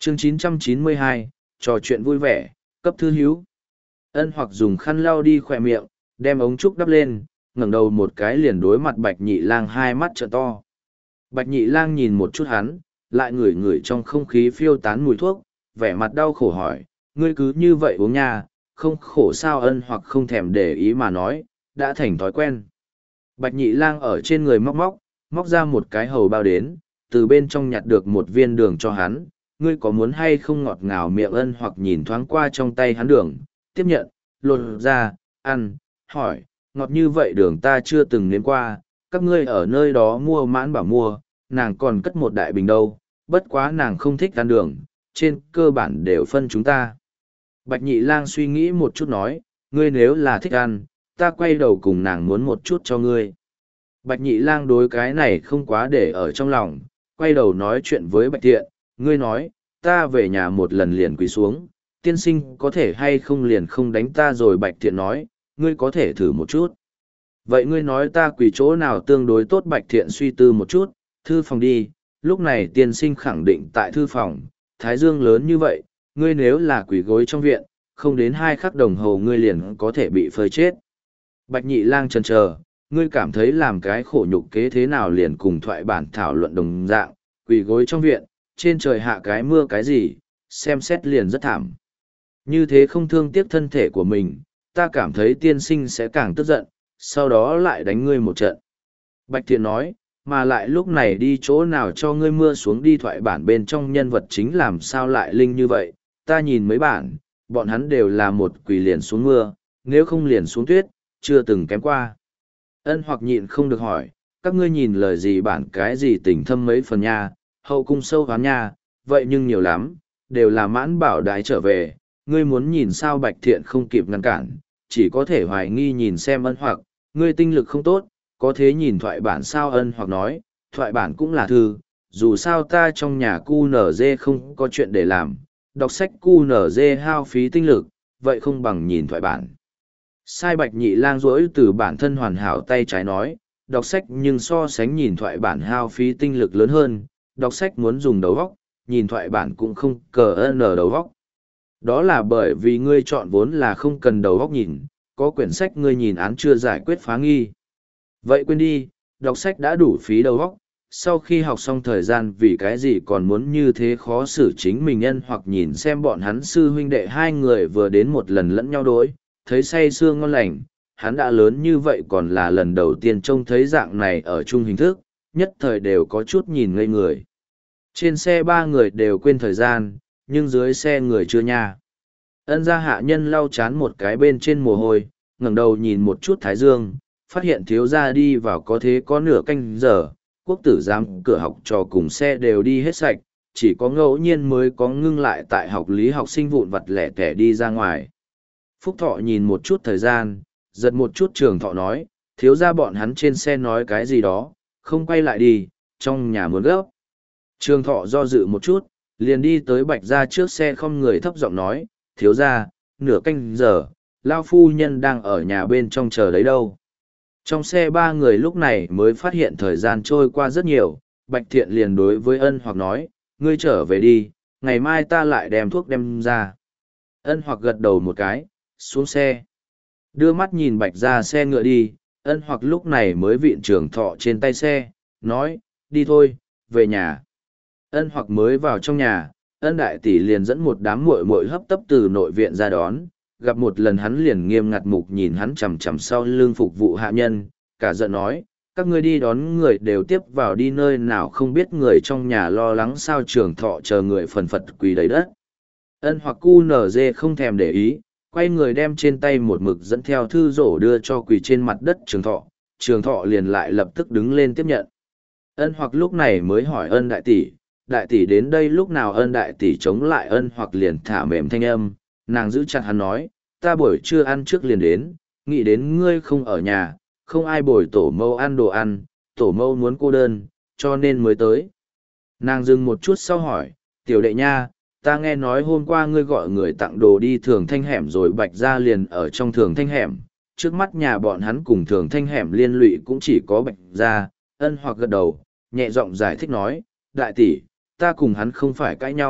Chương 992, trò chuyện vui vẻ, cấp thư hiếu. Ân Hoặc dùng khăn lau đi khỏe miệng, đem ống trúc đắp lên, ngẩng đầu một cái liền đối mặt Bạch Nhị Lang, hai mắt trợn to. Bạch Nhị Lang nhìn một chút hắn, lại ngửi ngửi trong không khí phiêu tán mùi thuốc, vẻ mặt đau khổ hỏi, ngươi cứ như vậy uống nha, không khổ sao? Ân Hoặc không thèm để ý mà nói, đã thành thói quen. Bạch Nhị Lang ở trên người móc ra một cái hầu bao đến, từ bên trong nhặt được một viên đường cho hắn, ngươi có muốn hay không? Ngọt ngào miệng. Ân Hoặc nhìn thoáng qua trong tay hắn đường, tiếp nhận, lột ra, ăn, hỏi, ngọt như vậy đường ta chưa từng nếm qua, các ngươi ở nơi đó mua? Mãn bảo mua, nàng còn cất một đại bình đâu, bất quá nàng không thích ăn đường, trên cơ bản đều phân chúng ta. Bạch Nhị Lang suy nghĩ một chút nói, ngươi nếu là thích ăn, ta quay đầu cùng nàng muốn một chút cho ngươi. Bạch Nhị Lang đối cái này không quá để ở trong lòng, quay đầu nói chuyện với Bạch Thiện, ngươi nói, ta về nhà một lần liền quỳ xuống, tiên sinh có thể hay không liền không đánh ta rồi? Bạch Thiện nói, ngươi có thể thử một chút. Vậy ngươi nói ta quỳ chỗ nào tương đối tốt? Bạch Thiện suy tư một chút, thư phòng đi, lúc này tiên sinh khẳng định tại thư phòng, thái dương lớn như vậy, ngươi nếu là quỳ gối trong viện, không đến 2 khắc đồng hồ ngươi liền có thể bị phơi chết. Bạch Nhị Lang chần chờ, ngươi cảm thấy làm cái khổ nhục kế thế nào liền cùng thoại bản thảo luận đồng dạng, quỳ gối trong viện, trên trời hạ cái mưa cái gì, xem xét liền rất thảm. Như thế không thương tiếc thân thể của mình, ta cảm thấy tiên sinh sẽ càng tức giận, sau đó lại đánh ngươi một trận. Bạch Thiện nói, mà lại lúc này đi chỗ nào cho ngươi mưa xuống? Đi thoại bản bên trong nhân vật chính làm sao lại linh như vậy, ta nhìn mấy bản, bọn hắn đều là một quỳ liền xuống mưa, nếu không liền xuống tuyết, chưa từng kém qua. Ân Hoặc nhịn không được hỏi, các ngươi nhìn lời gì bản cái gì tình thâm mấy phần nha, hậu cung sâu hoán nha, vậy nhưng nhiều lắm, đều là Mãn bảo đái trở về, ngươi muốn nhìn sao? Bạch Thiện không kịp ngăn cản, chỉ có thể hoài nghi nhìn xem Ân Hoặc, ngươi tinh lực không tốt, có thế nhìn thoại bản sao? Ân Hoặc nói, thoại bản cũng là thư, dù sao ta trong nhà QNZ không có chuyện để làm, đọc sách QNZ hao phí tinh lực, vậy không bằng nhìn thoại bản. Sai. Bạch Nhị Lang rỗi từ bản thân hoàn hảo tay trái nói, đọc sách nhưng so sánh nhìn thoại bản hao phí tinh lực lớn hơn, đọc sách muốn dùng đầu óc, nhìn thoại bản cũng không cần đầu óc. Đó là bởi vì ngươi chọn vốn là không cần đầu óc nhìn, có quyển sách ngươi nhìn án chưa giải quyết phá nghi. Vậy quên đi, đọc sách đã đủ phí đầu óc, sau khi học xong thời gian vì cái gì còn muốn như thế khó xử chính mình? Ân Hoặc nhìn xem bọn hắn sư huynh đệ hai người vừa đến một lần lẫn nhau đối, thấy say sưa ngon lành, hắn đã lớn như vậy còn là lần đầu tiên trông thấy dạng này ở chung hình thức, nhất thời đều có chút nhìn ngây người. Trên xe 3 người đều quên thời gian, nhưng dưới xe người chưa nha. Ân gia hạ nhân lau chán một cái bên trên mồ hôi, ngẩng đầu nhìn một chút thái dương, phát hiện thiếu gia đi vào có thế có nửa canh giờ, quốc tử giám cửa học trò cùng xe đều đi hết sạch, chỉ có ngẫu nhiên mới có ngưng lại tại học lý học sinh vụn vặt lẻ tẻ đi ra ngoài. Phúc Thọ nhìn một chút thời gian, giật một chút Trường Thọ nói, thiếu gia bọn hắn trên xe nói cái gì đó, không quay lại đi, trong nhà muốn gấp. Trường Thọ do dự một chút, liền đi tới Bạch gia trước xe không người thấp giọng nói, thiếu gia, nửa canh giờ, lao phu nhân đang ở nhà bên trong chờ đấy đâu. Trong xe 3 người lúc này mới phát hiện thời gian trôi qua rất nhiều, Bạch Thiện liền đối với Ân Hoặc nói, ngươi trở về đi, ngày mai ta lại đem thuốc đem ra. Ân Hoặc gật đầu một cái, xuống xe. Đưa mắt nhìn Bạch ra xe ngựa đi, Ân Hoặc lúc này mới vịn Trường Thọ trên tay xe, nói, đi thôi, về nhà. Ân Hoặc mới vào trong nhà, Ân đại tỷ liền dẫn một đám muội muội hấp tấp từ nội viện ra đón, gặp một lần hắn liền nghiêm ngặt mục nhìn hắn chằm chằm sau lưng phục vụ hạ nhân, cả giận nói, các ngươi đi đón người đều tiếp vào đi, nơi nào không biết người trong nhà lo lắng sao? Trường Thọ chờ người phần phật quỳ đầy đất. Ân Hoặc QNZ không thèm để ý, quay người đem trên tay một mực dẫn theo thư rổ đưa cho quỳ trên mặt đất Trường Thọ. Trường Thọ liền lại lập tức đứng lên tiếp nhận. Ân Hoặc lúc này mới hỏi Ân đại tỷ đến đây lúc nào? Ân đại tỷ chống lại Ân Hoặc liền thả mềm thanh âm, nàng giữ chặt hắn nói, ta buổi trưa ăn trước liền đến, nghĩ đến ngươi không ở nhà, không ai bồi tổ mâu ăn đồ ăn, tổ mâu muốn cô đơn, cho nên mới tới. Nàng dừng một chút sau hỏi, tiểu đệ nha, ta nghe nói hôm qua ngươi gọi người tặng đồ đi Thường Thanh hẻm rồi. Bạch gia liền ở trong Thường Thanh hẻm, trước mắt nhà bọn hắn cùng Thường Thanh hẻm liên lụy cũng chỉ có Bạch gia. Ân Hoặc gật đầu, nhẹ giọng giải thích nói, đại tỷ, ta cùng hắn không phải cãi nhau,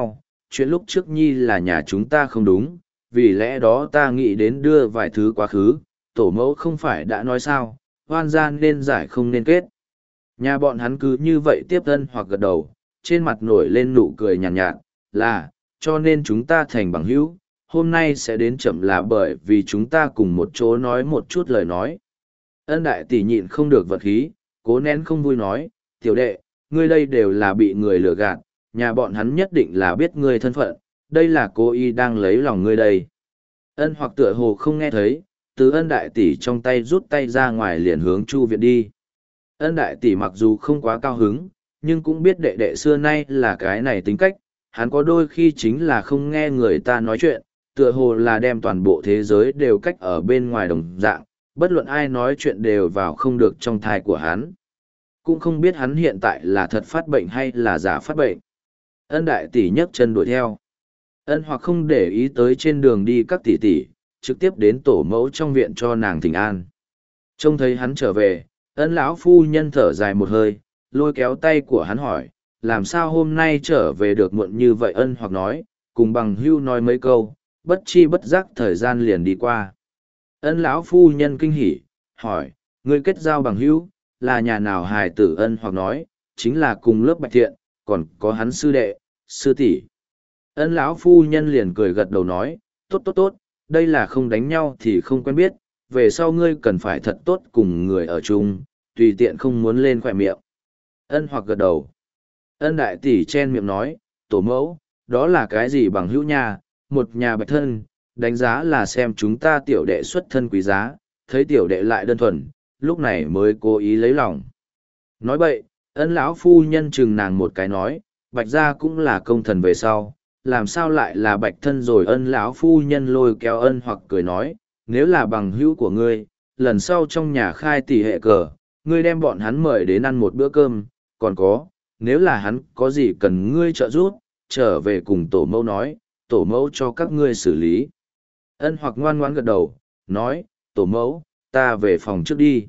chuyện lúc trước nhi là nhà chúng ta không đúng, vì lẽ đó ta nghĩ đến đưa vài thứ quá khứ, tổ mẫu không phải đã nói sao, oan gian nên giải không nên kết. Nhà bọn hắn cứ như vậy tiếp thân hoặc gật đầu, trên mặt nổi lên nụ cười nhàn nhạt, là, cho nên chúng ta thành bằng hữu, hôm nay sẽ đến chậm là bởi vì chúng ta cùng một chỗ nói một chút lời nói. Ân đại tỷ nhịn không được vật khí, cố nén không vui nói, tiểu đệ, ngươi đây đều là bị người lừa gạt, nhà bọn hắn nhất định là biết ngươi thân phận, đây là cô y đang lấy lòng ngươi đây. Ân hoặc tựa hồ không nghe thấy, từ ân đại tỷ trong tay rút tay ra ngoài liền hướng chu viện đi. Ân đại tỷ mặc dù không quá cao hứng, nhưng cũng biết đệ đệ xưa nay là cái này tính cách, hắn có đôi khi chính là không nghe người ta nói chuyện, tựa hồ là đem toàn bộ thế giới đều cách ở bên ngoài đồng dạng, bất luận ai nói chuyện đều vào không được trong thai của hắn. Cũng không biết hắn hiện tại là thật phát bệnh hay là giả phát bệnh. Ân đại tỷ nhấc chân đuổi theo. Ân hoặc không để ý tới trên đường đi các tỷ tỷ, trực tiếp đến tổ mẫu trong viện cho nàng thỉnh an. Trông thấy hắn trở về, ân lão phu nhân thở dài một hơi, lôi kéo tay của hắn hỏi, làm sao hôm nay trở về được muộn như vậy. Ân hoặc nói, cùng bằng hưu nói mấy câu, bất chi bất giác thời gian liền đi qua. Ân lão phu nhân kinh hỉ, hỏi, ngươi kết giao bằng hữu là nhà nào hài tử? Ân hoặc nói, chính là cùng lớp Bạch Thiện, còn có hắn sư đệ, sư tỷ. Ân lão phu nhân liền cười gật đầu nói, tốt tốt tốt, đây là không đánh nhau thì không quen biết, về sau ngươi cần phải thật tốt cùng người ở chung, tùy tiện không muốn lên khỏe miệng. Ân hoặc gật đầu. Ân đại tỷ chen miệng nói, tổ mẫu, đó là cái gì bằng hữu nha, một nhà bạch thân, đánh giá là xem chúng ta tiểu đệ xuất thân quý giá, thấy tiểu đệ lại đơn thuần, lúc này mới cố ý lấy lòng. Nói bậy, ân lão phu nhân chừng nàng một cái nói, bạch gia cũng là công thần về sau, làm sao lại là bạch thân rồi. Ân lão phu nhân lôi kéo ân hoặc cười nói, nếu là bằng hữu của ngươi, lần sau trong nhà khai tỷ hệ cờ, ngươi đem bọn hắn mời đến ăn một bữa cơm, còn có, nếu là hắn có gì cần ngươi trợ giúp, trở về cùng tổ mẫu nói, tổ mẫu cho các ngươi xử lý. Ân hoặc ngoan ngoãn gật đầu, nói, tổ mẫu, ta về phòng trước đi.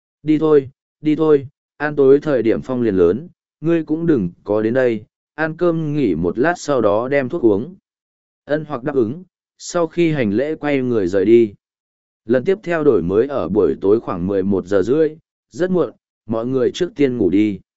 Đi thôi, ăn tối thời điểm phong liền lớn, ngươi cũng đừng có đến đây, ăn cơm nghỉ một lát sau đó đem thuốc uống. Ân hoặc đáp ứng, sau khi hành lễ quay người rời đi. Lần tiếp theo đổi mới ở buổi tối khoảng 11 giờ rưỡi, rất muộn, mọi người trước tiên ngủ đi.